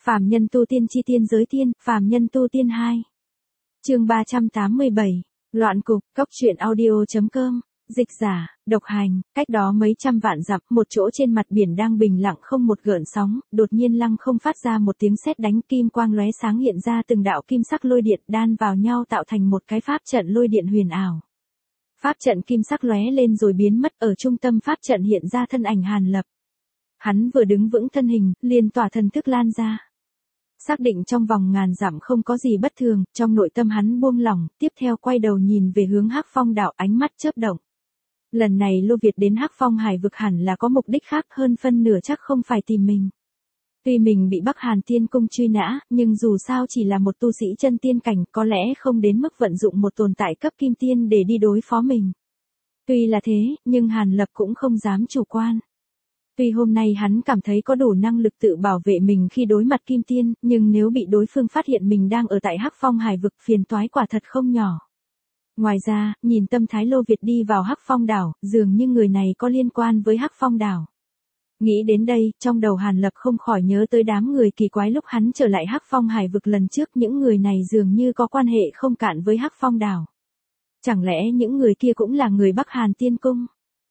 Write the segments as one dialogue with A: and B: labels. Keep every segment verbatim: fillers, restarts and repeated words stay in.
A: Phàm nhân tu tiên chi tiên giới tiên, phàm nhân tu tiên hai. Chương ba trăm tám mươi bảy, Loạn cục, cốc truyện audio chấm com, dịch giả, độc hành, cách đó mấy trăm vạn dặm, một chỗ trên mặt biển đang bình lặng không một gợn sóng, đột nhiên lăng không phát ra một tiếng sét đánh, kim quang lóe sáng hiện ra từng đạo kim sắc lôi điện đan vào nhau tạo thành một cái pháp trận lôi điện huyền ảo. Pháp trận kim sắc lóe lên rồi biến mất, ở trung tâm pháp trận hiện ra thân ảnh Hàn Lập. Hắn vừa đứng vững thân hình, liền tỏa thần thức lan ra. Xác định trong vòng ngàn dặm không có gì bất thường, trong nội tâm hắn buông lỏng, tiếp theo quay đầu nhìn về hướng Hắc Phong đảo, ánh mắt chớp động. Lần này Lô Việt đến Hắc Phong hải vực hẳn là có mục đích khác, hơn phân nửa chắc không phải tìm mình. Tuy mình bị Bắc Hàn Tiên Cung truy nã, nhưng dù sao chỉ là một tu sĩ chân tiên cảnh, có lẽ không đến mức vận dụng một tồn tại cấp kim tiên để đi đối phó mình. Tuy là thế, nhưng Hàn Lập cũng không dám chủ quan. Tuy hôm nay hắn cảm thấy có đủ năng lực tự bảo vệ mình khi đối mặt kim tiên, nhưng nếu bị đối phương phát hiện mình đang ở tại Hắc Phong hải vực, phiền toái quả thật không nhỏ. Ngoài ra, nhìn tâm thái Lô Việt đi vào Hắc Phong đảo, dường như người này có liên quan với Hắc Phong đảo. Nghĩ đến đây, trong đầu Hàn Lập không khỏi nhớ tới đám người kỳ quái lúc hắn trở lại Hắc Phong hải vực lần trước, những người này dường như có quan hệ không cạn với Hắc Phong đảo. Chẳng lẽ những người kia cũng là người Bắc Hàn Tiên Cung?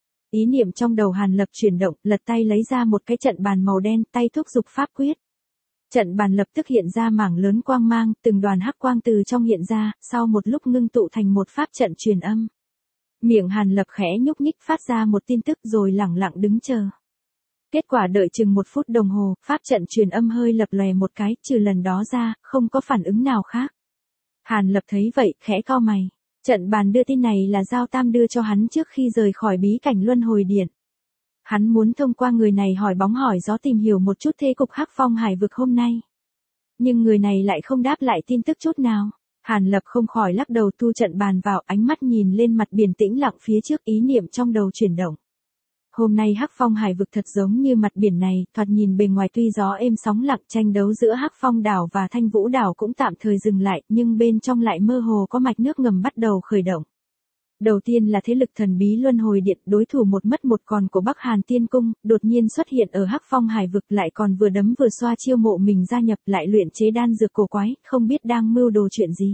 A: Ý niệm trong đầu Hàn Lập chuyển động, lật tay lấy ra một cái trận bàn màu đen, tay thúc giục pháp quyết. Trận bàn lập tức hiện ra mảng lớn quang mang, từng đoàn hắc quang từ trong hiện ra, sau một lúc ngưng tụ thành một pháp trận truyền âm. Miệng Hàn Lập khẽ nhúc nhích phát ra một tin tức rồi lẳng lặng đứng chờ. Kết quả đợi chừng một phút đồng hồ, pháp trận truyền âm hơi lập lòe một cái, trừ lần đó ra, không có phản ứng nào khác. Hàn Lập thấy vậy, khẽ cau mày. Trận bàn đưa tin này là Giao Tam đưa cho hắn trước khi rời khỏi bí cảnh Luân Hồi Điện. Hắn muốn thông qua người này hỏi bóng hỏi gió tìm hiểu một chút thế cục Hắc Phong hải vực hôm nay. Nhưng người này lại không đáp lại tin tức chút nào. Hàn Lập không khỏi lắc đầu thu trận bàn vào, ánh mắt nhìn lên mặt biển tĩnh lặng phía trước, ý niệm trong đầu chuyển động. Hôm nay Hắc Phong hải vực thật giống như mặt biển này, thoạt nhìn bề ngoài tuy gió êm sóng lặng, tranh đấu giữa Hắc Phong đảo và Thanh Vũ đảo cũng tạm thời dừng lại, nhưng bên trong lại mơ hồ có mạch nước ngầm bắt đầu khởi động. Đầu tiên là thế lực thần bí Luân Hồi Điện, đối thủ một mất một còn của Bắc Hàn Tiên Cung, đột nhiên xuất hiện ở Hắc Phong hải vực, lại còn vừa đấm vừa xoa chiêu mộ mình gia nhập, lại luyện chế đan dược cổ quái, không biết đang mưu đồ chuyện gì.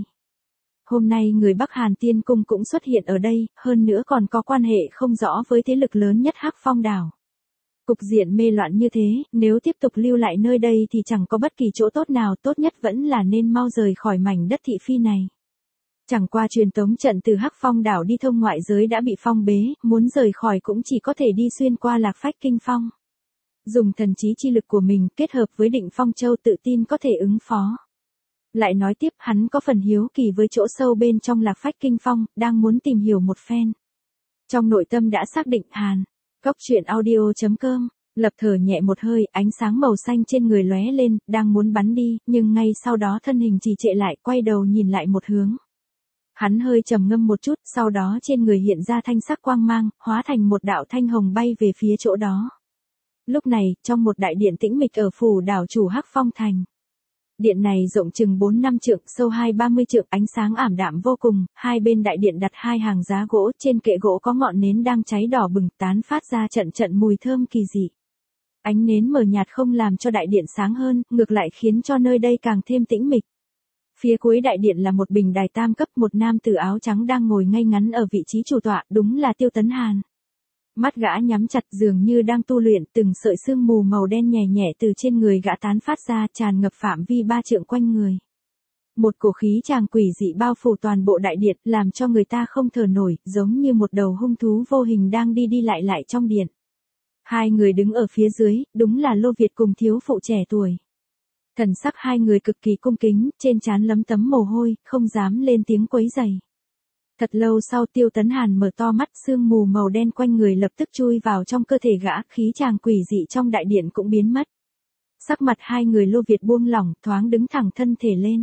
A: Hôm nay người Bắc Hàn Tiên Cung cũng xuất hiện ở đây, hơn nữa còn có quan hệ không rõ với thế lực lớn nhất Hắc Phong đảo. Cục diện mê loạn như thế, nếu tiếp tục lưu lại nơi đây thì chẳng có bất kỳ chỗ tốt nào, tốt nhất vẫn là nên mau rời khỏi mảnh đất thị phi này. Chẳng qua truyền tống trận từ Hắc Phong đảo đi thông ngoại giới đã bị phong bế, muốn rời khỏi cũng chỉ có thể đi xuyên qua Lạc Phách Kinh Phong. Dùng thần trí chi lực của mình kết hợp với Định Phong Châu tự tin có thể ứng phó. Lại nói tiếp, hắn có phần hiếu kỳ với chỗ sâu bên trong Lạc Phách Kinh Phong, đang muốn tìm hiểu một phen. Trong nội tâm đã xác định Hàn, cốc truyện audio chấm com, lập thở nhẹ một hơi, ánh sáng màu xanh trên người lóe lên, đang muốn bắn đi, nhưng ngay sau đó thân hình trì trệ lại, quay đầu nhìn lại một hướng. Hắn hơi trầm ngâm một chút, sau đó trên người hiện ra thanh sắc quang mang, hóa thành một đạo thanh hồng bay về phía chỗ đó. Lúc này, trong một đại điện tĩnh mịch ở phủ đảo chủ Hắc Phong thành. Điện này rộng chừng bốn năm trượng, sâu hai ba mươi trượng, ánh sáng ảm đạm vô cùng, hai bên đại điện đặt hai hàng giá gỗ, trên kệ gỗ có ngọn nến đang cháy đỏ bừng, tán phát ra trận trận mùi thơm kỳ dị. Ánh nến mờ nhạt không làm cho đại điện sáng hơn, ngược lại khiến cho nơi đây càng thêm tĩnh mịch. Phía cuối đại điện là một bình đài tam cấp, một nam tử áo trắng đang ngồi ngay ngắn ở vị trí chủ tọa, đúng là Tiêu Tấn Hàn. Mắt gã nhắm chặt dường như đang tu luyện, từng sợi sương mù màu đen nhẹ nhẹ từ trên người gã tán phát ra, tràn ngập phạm vi ba trượng quanh người. Một cổ khí tràng quỷ dị bao phủ toàn bộ đại điện, làm cho người ta không thở nổi, giống như một đầu hung thú vô hình đang đi đi lại lại trong điện. Hai người đứng ở phía dưới, đúng là Lô Việt cùng thiếu phụ trẻ tuổi. Thần sắc hai người cực kỳ cung kính, trên trán lấm tấm mồ hôi, không dám lên tiếng quấy rầy. Thật lâu sau Tiêu Tấn Hàn mở to mắt, sương mù màu đen quanh người lập tức chui vào trong cơ thể gã, khí tràng quỷ dị trong đại điện cũng biến mất. Sắc mặt hai người Lô Việt buông lỏng, thoáng đứng thẳng thân thể lên.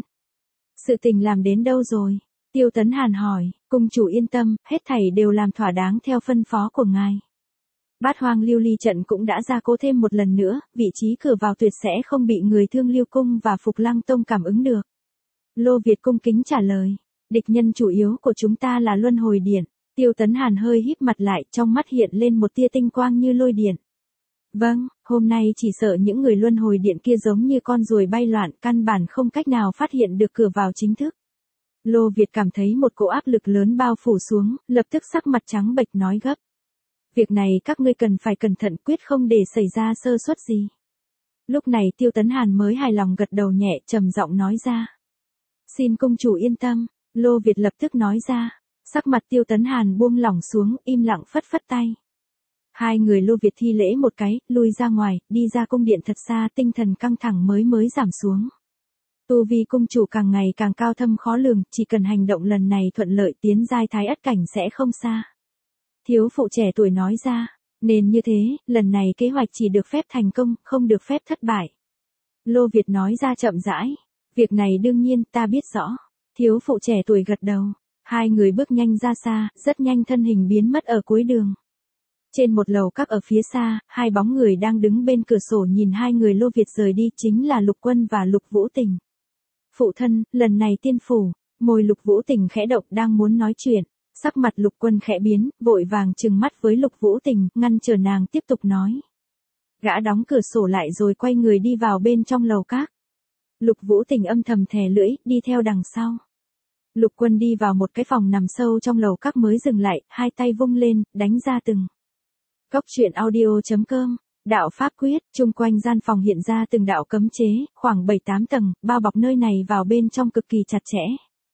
A: Sự tình làm đến đâu rồi? Tiêu Tấn Hàn hỏi, cung chủ yên tâm, hết thảy đều làm thỏa đáng theo phân phó của ngài. Bát Hoang Lưu Ly trận cũng đã gia cố thêm một lần nữa, vị trí cửa vào tuyệt sẽ không bị người Thương Lưu Cung và Phục Lăng Tông cảm ứng được. Lô Việt cung kính trả lời. Địch nhân chủ yếu của chúng ta là Luân Hồi Điện. Tiêu Tấn Hàn hơi híp mặt lại, trong mắt hiện lên một tia tinh quang như lôi điện. Vâng, hôm nay chỉ sợ những người luân hồi điện kia giống như con ruồi bay loạn, căn bản không cách nào phát hiện được cửa vào chính thức. Lô Việt cảm thấy một cỗ áp lực lớn bao phủ xuống, lập tức sắc mặt trắng bệch nói gấp. Việc này các ngươi cần phải cẩn thận, quyết không để xảy ra sơ suất gì. Lúc này Tiêu Tấn Hàn mới hài lòng gật đầu nhẹ, trầm giọng nói ra. Xin công chủ yên tâm, Lô Việt lập tức nói ra. Sắc mặt Tiêu Tấn Hàn buông lỏng xuống, im lặng phất phất tay. Hai người Lô Việt thi lễ một cái, lui ra ngoài, đi ra cung điện thật xa, tinh thần căng thẳng mới mới giảm xuống. Tu vi cung chủ càng ngày càng cao thâm khó lường, chỉ cần hành động lần này thuận lợi tiến giai thái ất cảnh sẽ không xa. Thiếu phụ trẻ tuổi nói ra, nên như thế, lần này kế hoạch chỉ được phép thành công, không được phép thất bại. Lô Việt nói ra chậm rãi, việc này đương nhiên ta biết rõ. Thiếu phụ trẻ tuổi gật đầu, hai người bước nhanh ra xa, rất nhanh thân hình biến mất ở cuối đường. Trên một lầu các ở phía xa, hai bóng người đang đứng bên cửa sổ nhìn hai người Lô Việt rời đi chính là Lục Quân và Lục Vũ Tình. Phụ thân, lần này tiên phủ, môi Lục Vũ Tình khẽ động đang muốn nói chuyện, sắc mặt Lục Quân khẽ biến, vội vàng trừng mắt với Lục Vũ Tình, ngăn trở nàng tiếp tục nói. Gã đóng cửa sổ lại rồi quay người đi vào bên trong lầu các. Lục Vũ Tình âm thầm thè lưỡi, đi theo đằng sau. Lục Quân đi vào một cái phòng nằm sâu trong lầu các mới dừng lại, hai tay vung lên, đánh ra từng. Cốc truyện audio chấm com, đạo pháp quyết, chung quanh gian phòng hiện ra từng đạo cấm chế, khoảng bảy tám tầng, bao bọc nơi này vào bên trong cực kỳ chặt chẽ.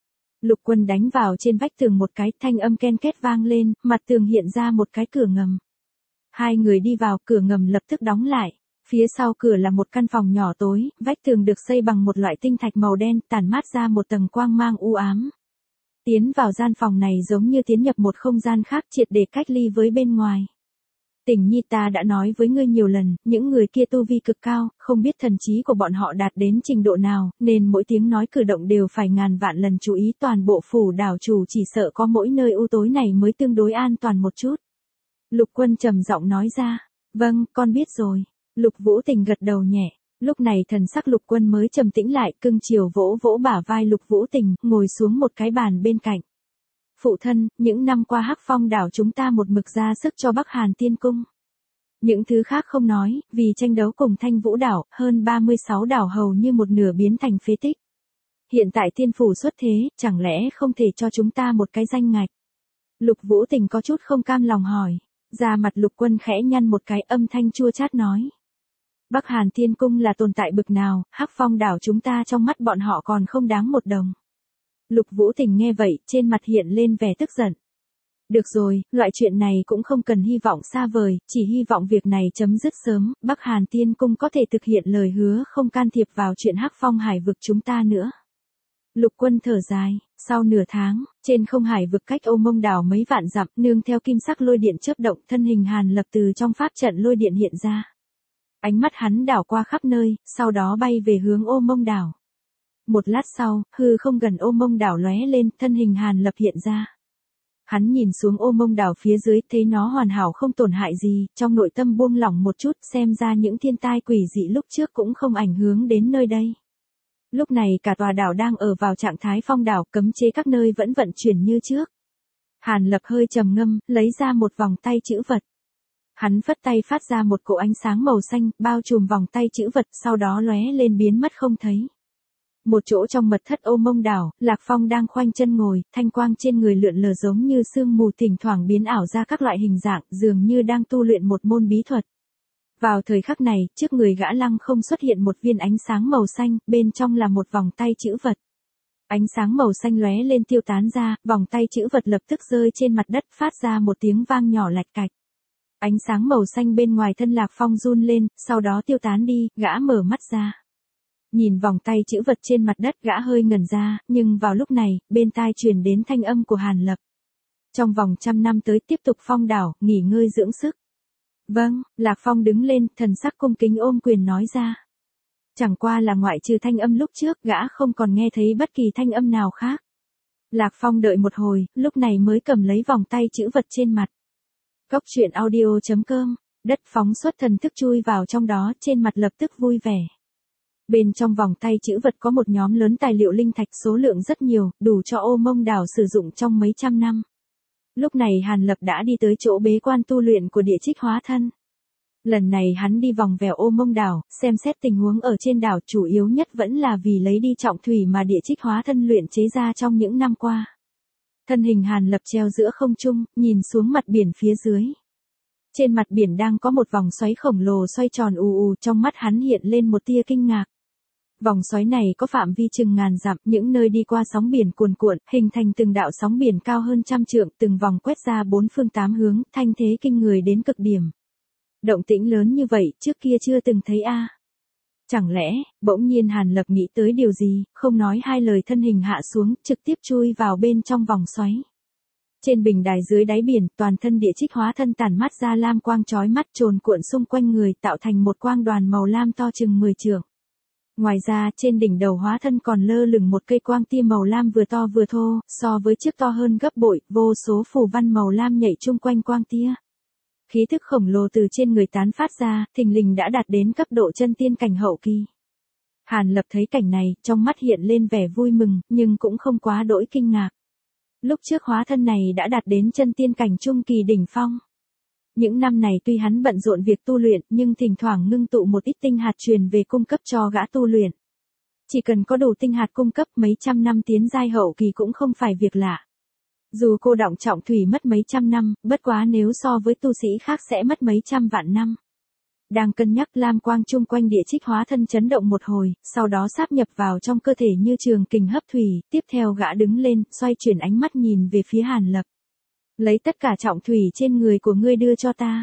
A: Lục Quân đánh vào trên vách tường một cái, thanh âm ken két vang lên, mặt tường hiện ra một cái cửa ngầm. Hai người đi vào, cửa ngầm lập tức đóng lại. Phía sau cửa là một căn phòng nhỏ tối, vách tường được xây bằng một loại tinh thạch màu đen, tản mát ra một tầng quang mang u ám. Tiến vào gian phòng này giống như tiến nhập một không gian khác, triệt để cách ly với bên ngoài. Tình nhi, ta đã nói với ngươi nhiều lần, những người kia tu vi cực cao, không biết thần trí của bọn họ đạt đến trình độ nào, nên mỗi tiếng nói cử động đều phải ngàn vạn lần chú ý. Toàn bộ phủ đảo chủ chỉ sợ có mỗi nơi u tối này mới tương đối an toàn một chút. Lục Quân trầm giọng nói ra, vâng, con biết rồi. Lục Vũ Tình gật đầu nhẹ, lúc này thần sắc Lục Quân mới trầm tĩnh lại, cưng chiều vỗ vỗ bả vai Lục Vũ Tình, ngồi xuống một cái bàn bên cạnh. Phụ thân, những năm qua Hắc Phong đảo chúng ta một mực ra sức cho Bắc Hàn Tiên Cung. Những thứ khác không nói, vì tranh đấu cùng Thanh Vũ đảo, hơn ba mươi sáu đảo hầu như một nửa biến thành phế tích. Hiện tại tiên phủ xuất thế, chẳng lẽ không thể cho chúng ta một cái danh ngạch? Lục Vũ Tình có chút không cam lòng hỏi, da mặt Lục Quân khẽ nhăn một cái, âm thanh chua chát nói. Bắc Hàn Tiên Cung là tồn tại bực nào, Hắc Phong đảo chúng ta trong mắt bọn họ còn không đáng một đồng. Lục Vũ Tình nghe vậy, trên mặt hiện lên vẻ tức giận. Được rồi, loại chuyện này cũng không cần hy vọng xa vời, chỉ hy vọng việc này chấm dứt sớm, Bắc Hàn Tiên Cung có thể thực hiện lời hứa không can thiệp vào chuyện Hắc Phong hải vực chúng ta nữa. Lục Quân thở dài, sau nửa tháng, trên không hải vực cách Ô Mông đảo mấy vạn dặm, nương theo kim sắc lôi điện chớp động, thân hình Hàn Lập từ trong pháp trận lôi điện hiện ra. Ánh mắt hắn đảo qua khắp nơi, sau đó bay về hướng Ô Mông đảo. Một lát sau, hư không gần Ô Mông đảo lóe lên, thân hình Hàn Lập hiện ra. Hắn nhìn xuống Ô Mông đảo phía dưới, thấy nó hoàn hảo không tổn hại gì, trong nội tâm buông lỏng một chút, xem ra những thiên tai quỷ dị lúc trước cũng không ảnh hưởng đến nơi đây. Lúc này cả tòa đảo đang ở vào trạng thái phong đảo, cấm chế các nơi vẫn vận chuyển như trước. Hàn Lập hơi trầm ngâm, lấy ra một vòng tay chữ vật. Hắn phất tay phát ra một cỗ ánh sáng màu xanh, bao trùm vòng tay chữ vật, sau đó lóe lên biến mất không thấy. Một chỗ trong mật thất Ô Mông đảo, Lạc Phong đang khoanh chân ngồi, thanh quang trên người lượn lờ giống như sương mù, thỉnh thoảng biến ảo ra các loại hình dạng, dường như đang tu luyện một môn bí thuật. Vào thời khắc này, trước người gã lăng không xuất hiện một viên ánh sáng màu xanh, bên trong là một vòng tay chữ vật. Ánh sáng màu xanh lóe lên tiêu tán ra, vòng tay chữ vật lập tức rơi trên mặt đất, phát ra một tiếng vang nhỏ lạch cạch. Ánh sáng màu xanh bên ngoài thân Lạc Phong run lên, sau đó tiêu tán đi, gã mở mắt ra. Nhìn vòng tay chữ vật trên mặt đất, gã hơi ngẩn ra, nhưng vào lúc này, bên tai truyền đến thanh âm của Hàn Lập. Trong vòng trăm năm tới tiếp tục phong đảo, nghỉ ngơi dưỡng sức. Vâng, Lạc Phong đứng lên, thần sắc cung kính ôm quyền nói ra. Chẳng qua là ngoại trừ thanh âm lúc trước, gã không còn nghe thấy bất kỳ thanh âm nào khác. Lạc Phong đợi một hồi, lúc này mới cầm lấy vòng tay chữ vật trên mặt. Cốc truyện audio chấm com, đất phóng xuất thần thức chui vào trong đó, trên mặt lập tức vui vẻ. Bên trong vòng tay chữ vật có một nhóm lớn tài liệu linh thạch, số lượng rất nhiều, đủ cho Ô Mông đảo sử dụng trong mấy trăm năm. Lúc này Hàn Lập đã đi tới chỗ bế quan tu luyện của Địa Trích Hóa Thân. Lần này hắn đi vòng vèo Ô Mông đảo, xem xét tình huống ở trên đảo chủ yếu nhất vẫn là vì lấy đi trọng thủy mà địa trích hóa thân luyện chế ra trong những năm qua. Thân hình Hàn Lập treo giữa không trung, nhìn xuống mặt biển phía dưới. Trên mặt biển đang có một vòng xoáy khổng lồ xoay tròn ù ù, trong mắt hắn hiện lên một tia kinh ngạc. Vòng xoáy này có phạm vi chừng ngàn dặm, những nơi đi qua sóng biển cuồn cuộn, hình thành từng đạo sóng biển cao hơn trăm trượng, từng vòng quét ra bốn phương tám hướng, thanh thế kinh người đến cực điểm. Động tĩnh lớn như vậy, trước kia chưa từng thấy a. Chẳng lẽ, bỗng nhiên Hàn Lập nghĩ tới điều gì, không nói hai lời thân hình hạ xuống, trực tiếp chui vào bên trong vòng xoáy. Trên bình đài dưới đáy biển, toàn thân địa trích hóa thân tản mát ra lam quang chói mắt trồn cuộn xung quanh người, tạo thành một quang đoàn màu lam to chừng mười trượng. Ngoài ra, trên đỉnh đầu hóa thân còn lơ lửng một cây quang tia màu lam vừa to vừa thô, so với trước to hơn gấp bội, vô số phù văn màu lam nhảy chung quanh quang tia. Khí thức khổng lồ từ trên người tán phát ra, thình lình đã đạt đến cấp độ chân tiên cảnh hậu kỳ. Hàn Lập thấy cảnh này, trong mắt hiện lên vẻ vui mừng, nhưng cũng không quá đỗi kinh ngạc. Lúc trước hóa thân này đã đạt đến chân tiên cảnh trung kỳ đỉnh phong. Những năm này tuy hắn bận rộn việc tu luyện, nhưng thỉnh thoảng ngưng tụ một ít tinh hạt truyền về cung cấp cho gã tu luyện. Chỉ cần có đủ tinh hạt cung cấp, mấy trăm năm tiến giai hậu kỳ cũng không phải việc lạ. Dù cô đọng trọng thủy mất mấy trăm năm, bất quá nếu so với tu sĩ khác sẽ mất mấy trăm vạn năm. Đang cân nhắc, lam quang chung quanh địa trích hóa thân chấn động một hồi, sau đó sáp nhập vào trong cơ thể như trường kình hấp thủy, tiếp theo gã đứng lên, xoay chuyển ánh mắt nhìn về phía Hàn Lập. Lấy tất cả trọng thủy trên người của ngươi đưa cho ta.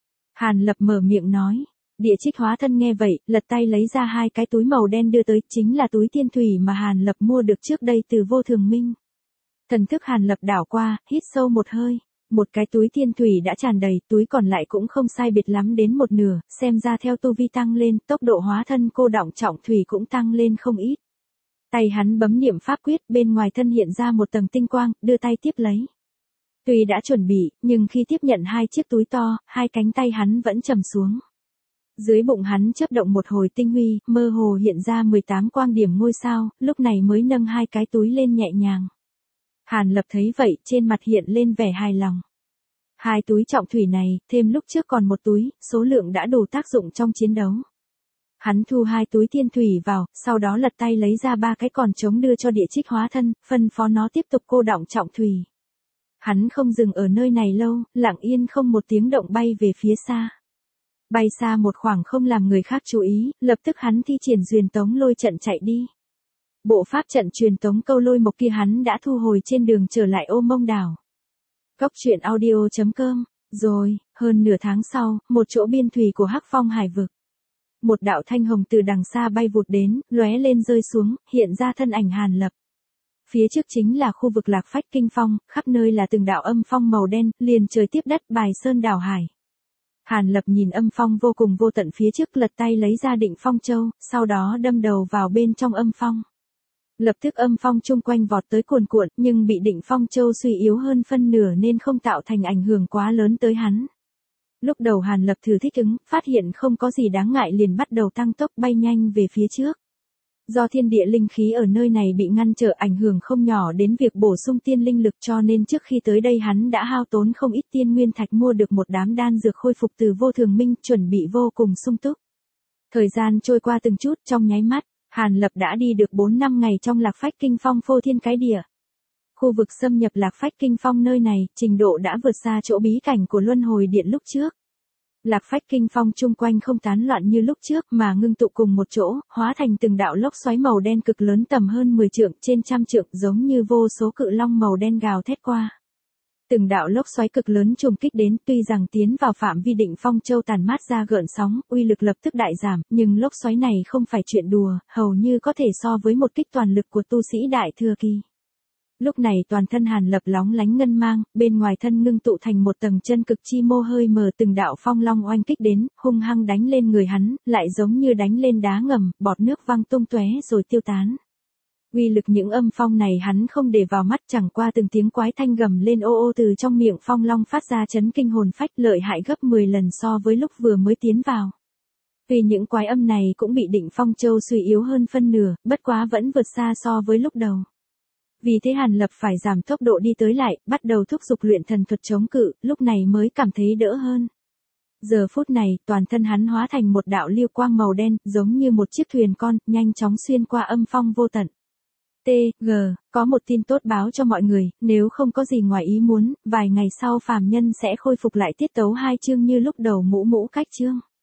A: Hàn Lập mở miệng nói. Địa trích hóa thân nghe vậy, lật tay lấy ra hai cái túi màu đen đưa tới, chính là túi tiên thủy mà Hàn Lập mua được trước đây từ Vô Thường Minh. Thần thức Hàn Lập đảo qua, hít sâu một hơi. Một cái túi tiên thủy đã tràn đầy, túi còn lại cũng không sai biệt lắm đến một nửa, xem ra theo tu vi tăng lên, tốc độ hóa thân cô đọng trọng thủy cũng tăng lên không ít. Tay hắn bấm niệm pháp quyết, bên ngoài thân hiện ra một tầng tinh quang, đưa tay tiếp lấy. Tuy đã chuẩn bị, nhưng khi tiếp nhận hai chiếc túi to, hai cánh tay hắn vẫn trầm xuống. Dưới bụng hắn chớp động một hồi tinh huy, mơ hồ hiện ra mười tám quang điểm ngôi sao, lúc này mới nâng hai cái túi lên nhẹ nhàng. Hàn Lập thấy vậy, trên mặt hiện lên vẻ hài lòng. Hai túi trọng thủy này, thêm lúc trước còn một túi, số lượng đã đủ tác dụng trong chiến đấu. Hắn thu hai túi tiên thủy vào, sau đó lật tay lấy ra ba cái còn trống đưa cho địa trích hóa thân, phân phó nó tiếp tục cô đọng trọng thủy. Hắn không dừng ở nơi này lâu, lặng yên không một tiếng động bay về phía xa. Bay xa một khoảng không làm người khác chú ý, lập tức hắn thi triển Duyên Tống Lôi trận chạy đi. Bộ pháp trận truyền tống câu lôi mộc kia hắn đã thu hồi trên đường trở lại Ô Mông đảo. Cốc truyện audio chấm com. Rồi, hơn nửa tháng sau, một chỗ biên thủy của Hắc Phong hải vực. Một đạo thanh hồng từ đằng xa bay vụt đến, lóe lên rơi xuống, hiện ra thân ảnh Hàn Lập. Phía trước chính là khu vực Lạc Phách Kinh Phong, khắp nơi là từng đạo âm phong màu đen, liền trời tiếp đất, bài sơn đảo hải. Hàn Lập nhìn âm phong vô cùng vô tận phía trước, lật tay lấy ra Định Phong Châu, sau đó đâm đầu vào bên trong âm phong. Lập tức âm phong chung quanh vọt tới cuồn cuộn, nhưng bị Định Phong Châu suy yếu hơn phân nửa nên không tạo thành ảnh hưởng quá lớn tới hắn. Lúc đầu Hàn Lập thử thích ứng, phát hiện không có gì đáng ngại liền bắt đầu tăng tốc bay nhanh về phía trước. Do thiên địa linh khí ở nơi này bị ngăn trở, ảnh hưởng không nhỏ đến việc bổ sung tiên linh lực, cho nên trước khi tới đây hắn đã hao tốn không ít tiên nguyên thạch mua được một đám đan dược khôi phục từ Vô Thường Minh, chuẩn bị vô cùng sung túc. Thời gian trôi qua từng chút, trong nháy mắt, Hàn Lập đã đi được bốn năm ngày trong Lạc Phách Kinh Phong phô thiên cái địa. Khu vực xâm nhập Lạc Phách Kinh Phong nơi này, trình độ đã vượt xa chỗ bí cảnh của Luân Hồi Điện lúc trước. Lạc Phách Kinh Phong chung quanh không tán loạn như lúc trước mà ngưng tụ cùng một chỗ, hóa thành từng đạo lốc xoáy màu đen cực lớn tầm hơn mười trượng, trên trăm trượng, giống như vô số cự long màu đen gào thét qua. Từng đạo lốc xoáy cực lớn trùng kích đến, tuy rằng tiến vào phạm vi Định Phong Châu tàn mát ra gợn sóng, uy lực lập tức đại giảm, nhưng lốc xoáy này không phải chuyện đùa, hầu như có thể so với một kích toàn lực của tu sĩ đại thừa kỳ. Lúc này toàn thân Hàn Lập lóng lánh ngân mang, bên ngoài thân ngưng tụ thành một tầng chân cực chi mô hơi mờ, từng đạo phong long oanh kích đến, hung hăng đánh lên người hắn, lại giống như đánh lên đá ngầm, bọt nước văng tung tóe rồi tiêu tán. Uy lực những âm phong này hắn không để vào mắt, chẳng qua từng tiếng quái thanh gầm lên ô ô từ trong miệng phong long phát ra chấn kinh hồn phách, lợi hại gấp mười lần so với lúc vừa mới tiến vào. Vì những quái âm này cũng bị Định Phong Châu suy yếu hơn phân nửa, bất quá vẫn vượt xa so với lúc đầu. Vì thế Hàn Lập phải giảm tốc độ đi tới lại, bắt đầu thúc giục luyện thần thuật chống cự, lúc này mới cảm thấy đỡ hơn. Giờ phút này, toàn thân hắn hóa thành một đạo lưu quang màu đen, giống như một chiếc thuyền con, nhanh chóng xuyên qua âm phong vô tận. T G, có một tin tốt báo cho mọi người, nếu không có gì ngoài ý muốn, vài ngày sau phàm nhân sẽ khôi phục lại tiết tấu hai chương như lúc đầu mũ mũ cách chương.